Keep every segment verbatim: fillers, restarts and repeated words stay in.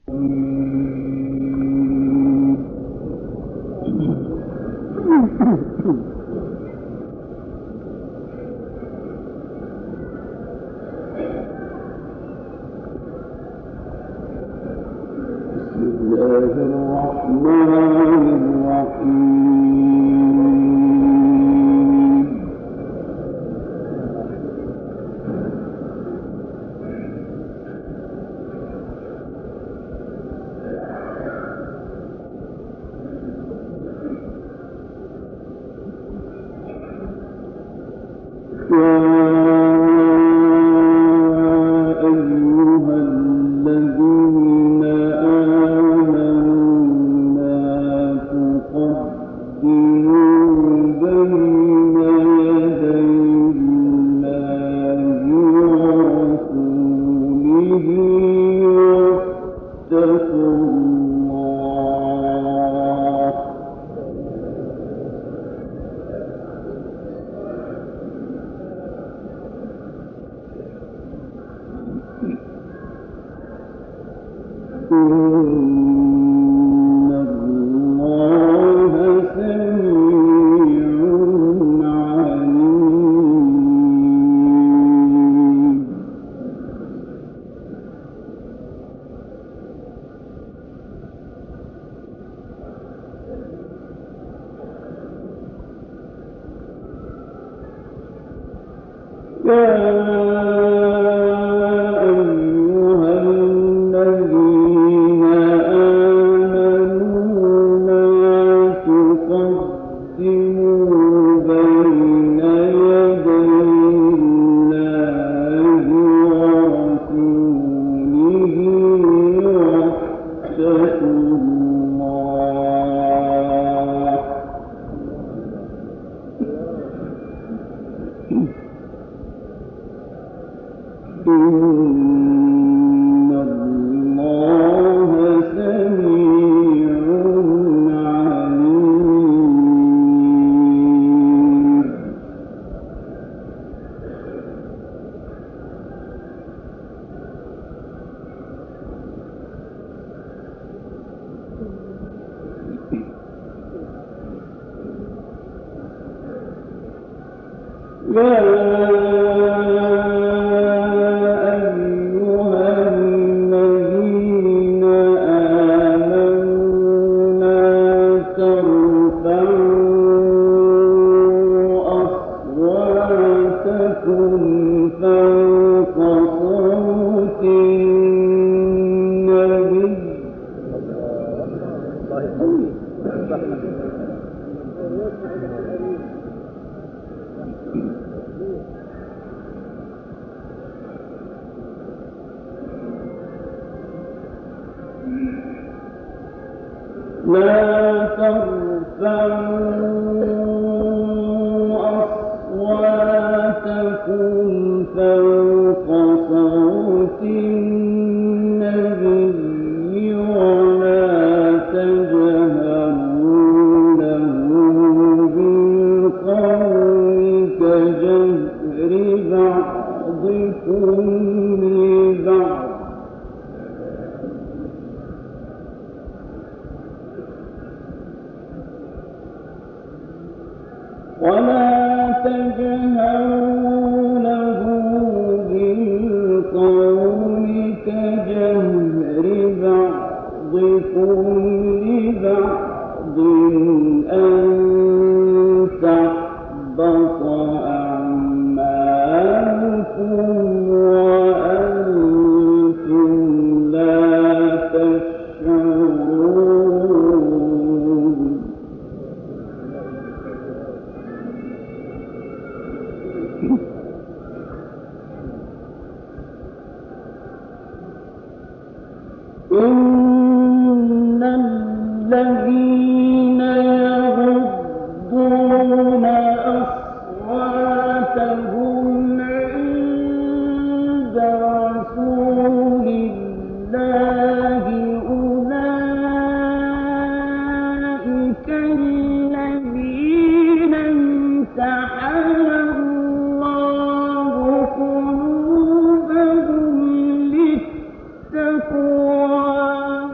التقوى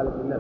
حالة الناس.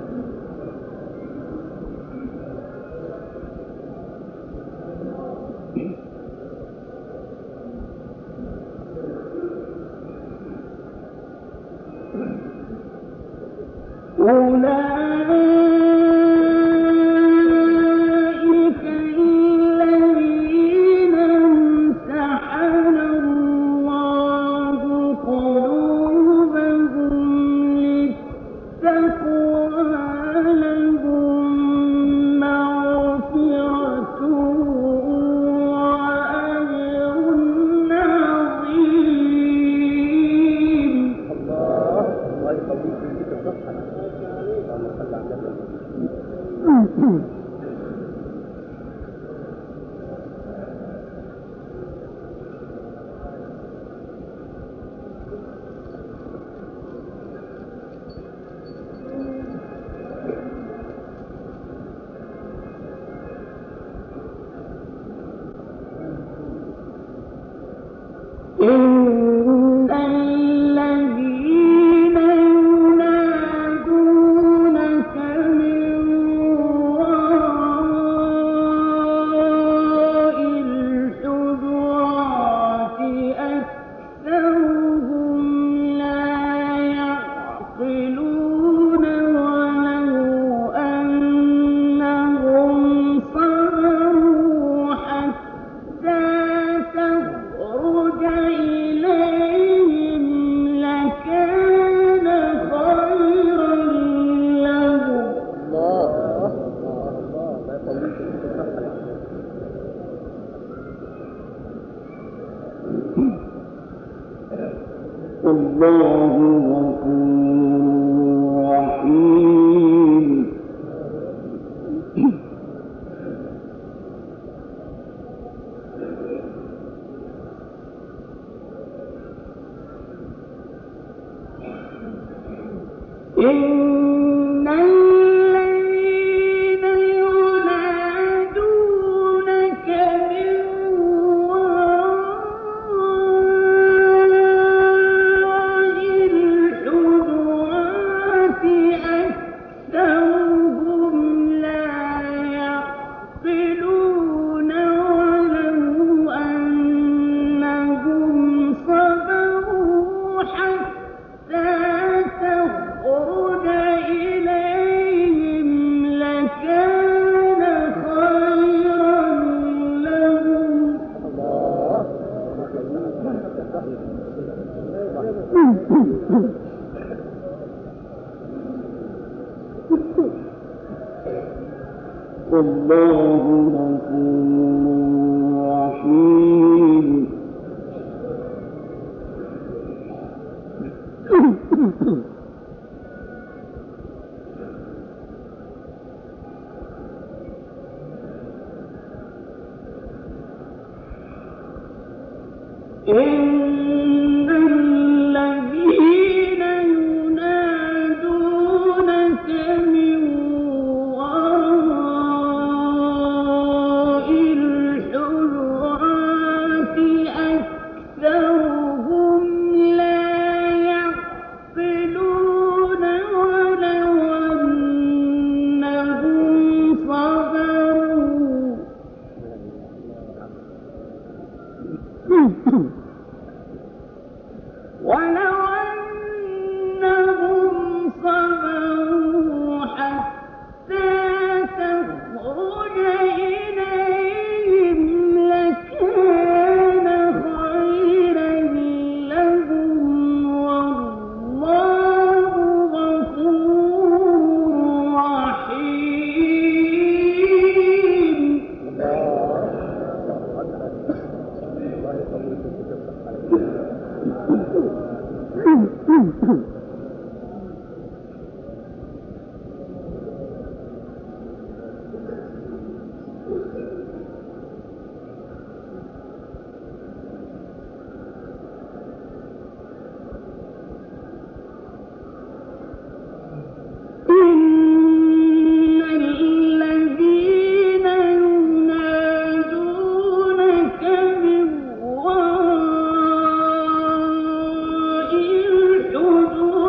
الحجرات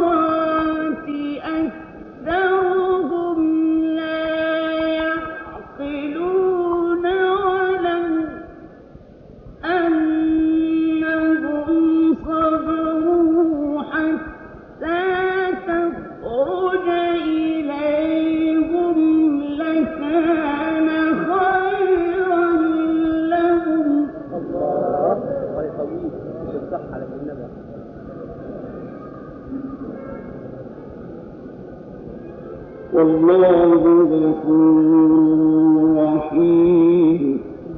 والله غفور رحيم.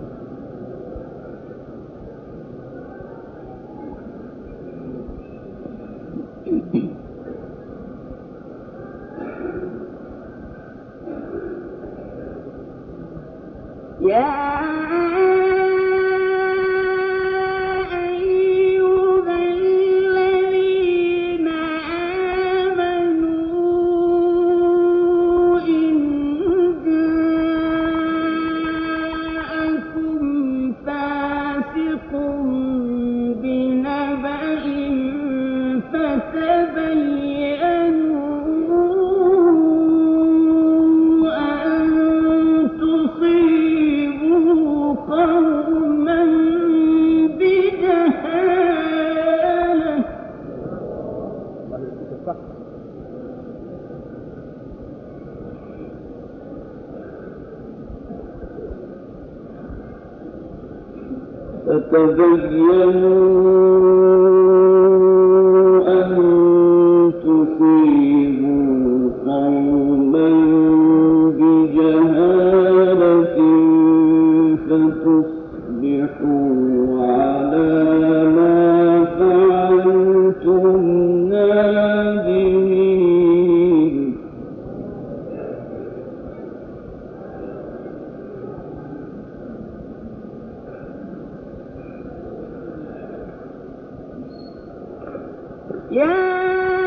يا فتبينوا أن تصيبوا قوما بجهالة فتصبحوا على ما فعلتم نادمين. يا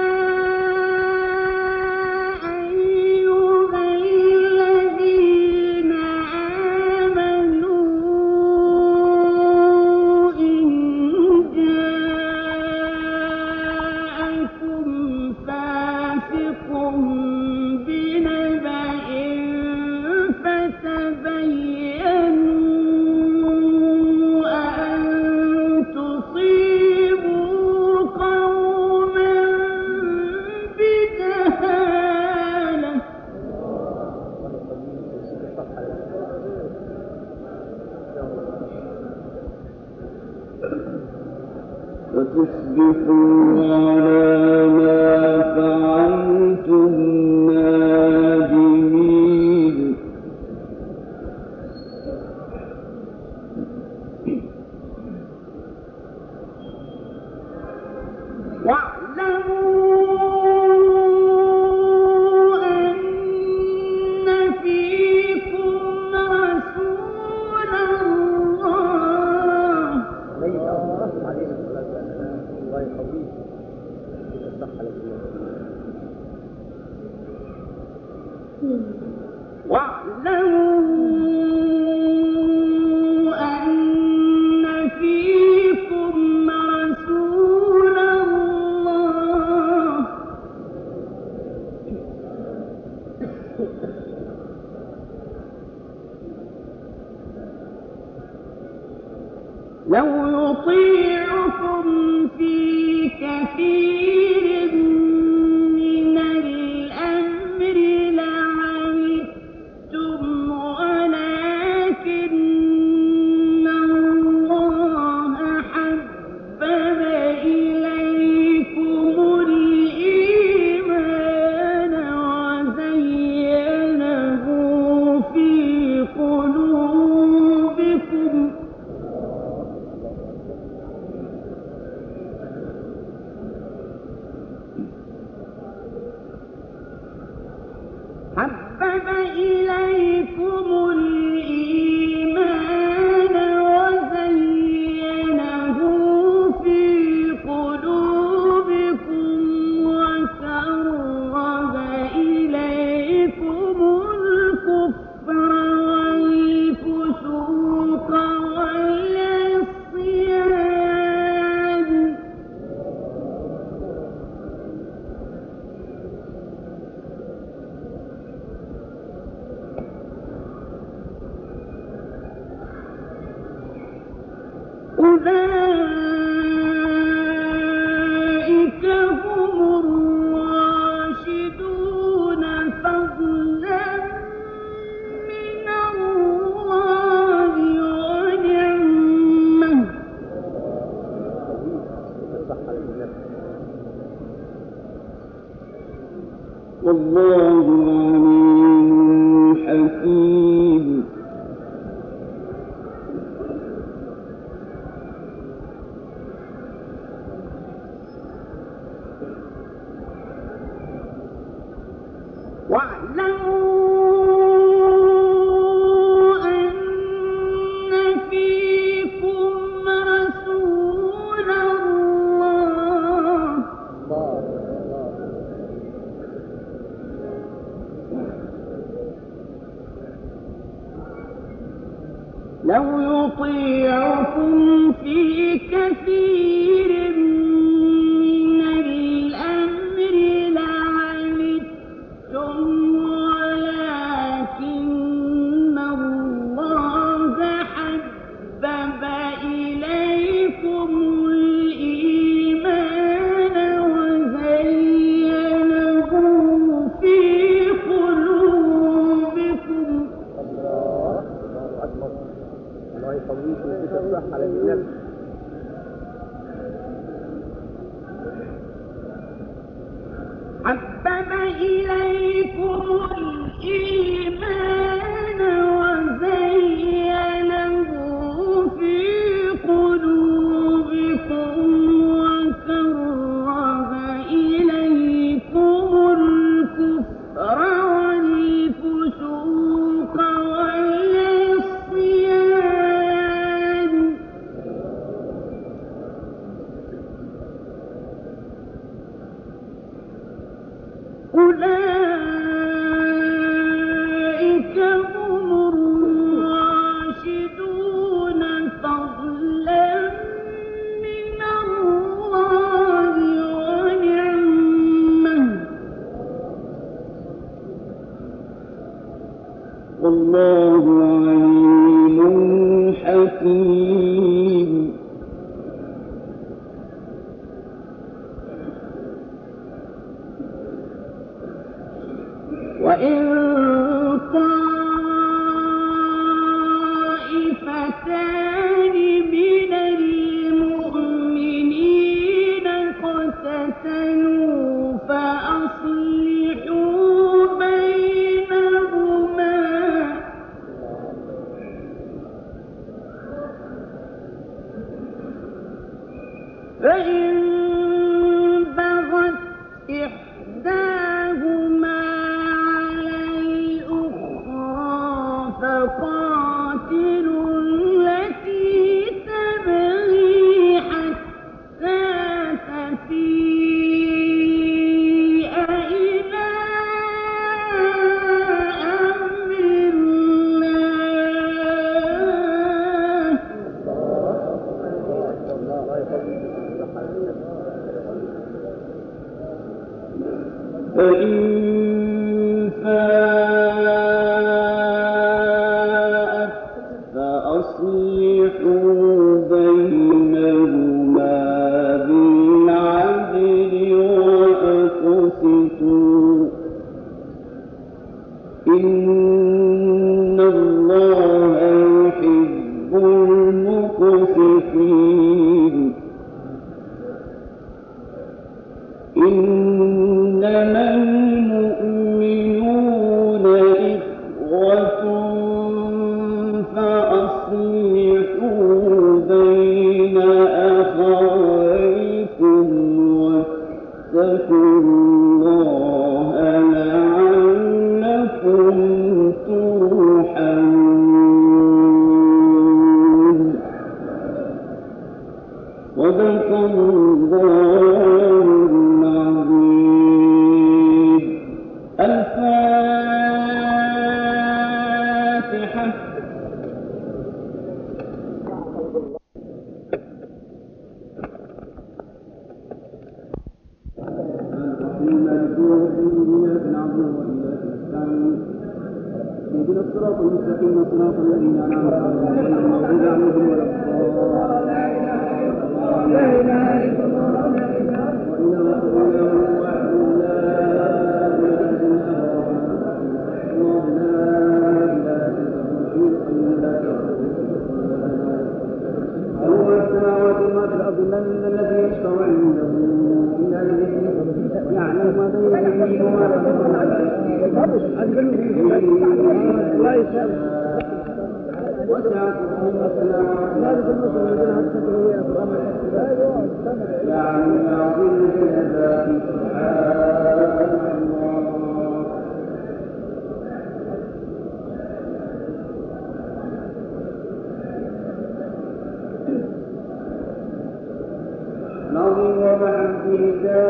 أيها الذين آمنوا إن جاءكم فاسق بنبأ فتبينوا أن تصيبوا قوما بجهالة فتصبحوا على ما فعلتم نادمين. واعلموا أن فيكم رسول الله واعلموا أن فيكم رسول الله لو يطيعكم في كثير من الأمر لعنتم والله عليم حكيم. لو يطيعكم في كثير من الأمر لعنتم ولكن الله حبب إليكم الإيمان وزينه في قلوبكم الله يقويكم ويديك الصحة للنفس. حبب إليكم الإيمان وزينه في قلوبكم وكره إليكم الكفر والفسوق والعصيان أولئك هم الراشدون فضلا من الله ونعمه والله عليم حكيم. وإن طائفتان من المؤمنين اقتتلوا فأصلحوا بينهما فإن بغت إحداهما على الأخرى فقاتلوا التي تبغي حتى تفيء إلى أمر الله فإن فاءت فأصلحوا بينهما بالعدل وأقسطوا إن الله يحب المقسطين. إنما المؤمنون إخوة فأصلحوا بين أخويكم واتقوا الله لعلكم ترحمون. صدق الله العظيم. الفاتحة. اهدنا الصراط المستقيم صراط الذين أنعمت عليهم غير المغضوب عليهم ولا الضالين. لا إله إلا الله وإله إلا هو وحده لا إله إلا هو الله لا إله إلا هو هو السماوات وما في الأرض من الذي يشفع عنده إلا بإذنه يعلم ما بين أيديهم وما خلفهم الله يسلمك. وسع يعني العظيم الذات سبحان الله. العظيم وبحمده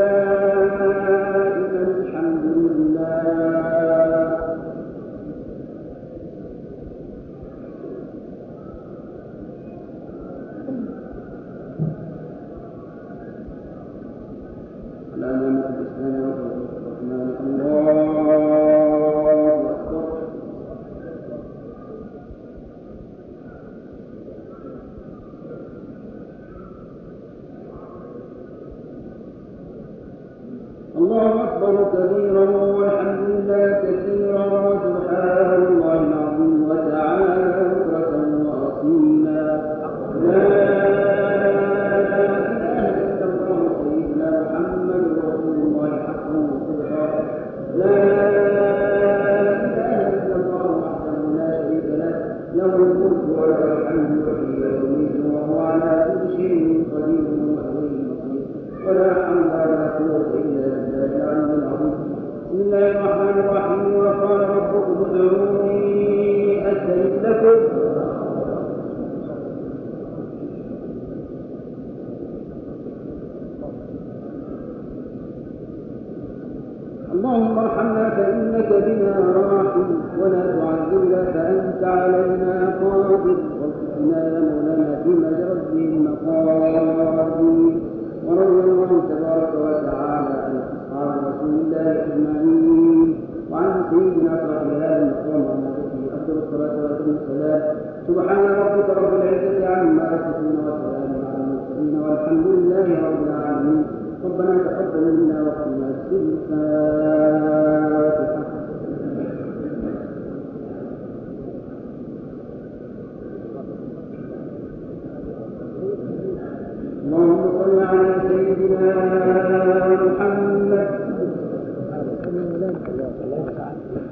دائما الحمد لله. لا نعمة الإسلام والرحمن الله أكبر. الله أكبر كبيرا والحمد لله كثيرا وسبحان الله العظيم وتعالى بكرة وأصيلا. لا لا إله إلا الله وحده لا شريك له له الملك وله الحمد وحده يميت وهو على كل شيء قدير وإليه المصير. ولا حول ولا قوة إلا بالله العلي العظيم. بسم الله الرحمن الرحيم. وقال ربكم ادعوني أستجب لكم. اللهم ارحمنا فإنك بنا راحم ولا تعذبنا فأنت علينا قادر. وارزقنا يا مولانا فيما جرت به المقادير. ورضي الله تبارك وتعالى عن أصحاب رسول الله أجمعين وعن سيدنا صاحب هذا المقام والنبي أفضل الصلاة والسلام. سبحان ربك رب العزة عما يصفون وسلام على المرسلين والحمد لله رب العالمين. ربنا تقبل منا واغفر الفاتحة. اللهم صل على سيدنا محمد.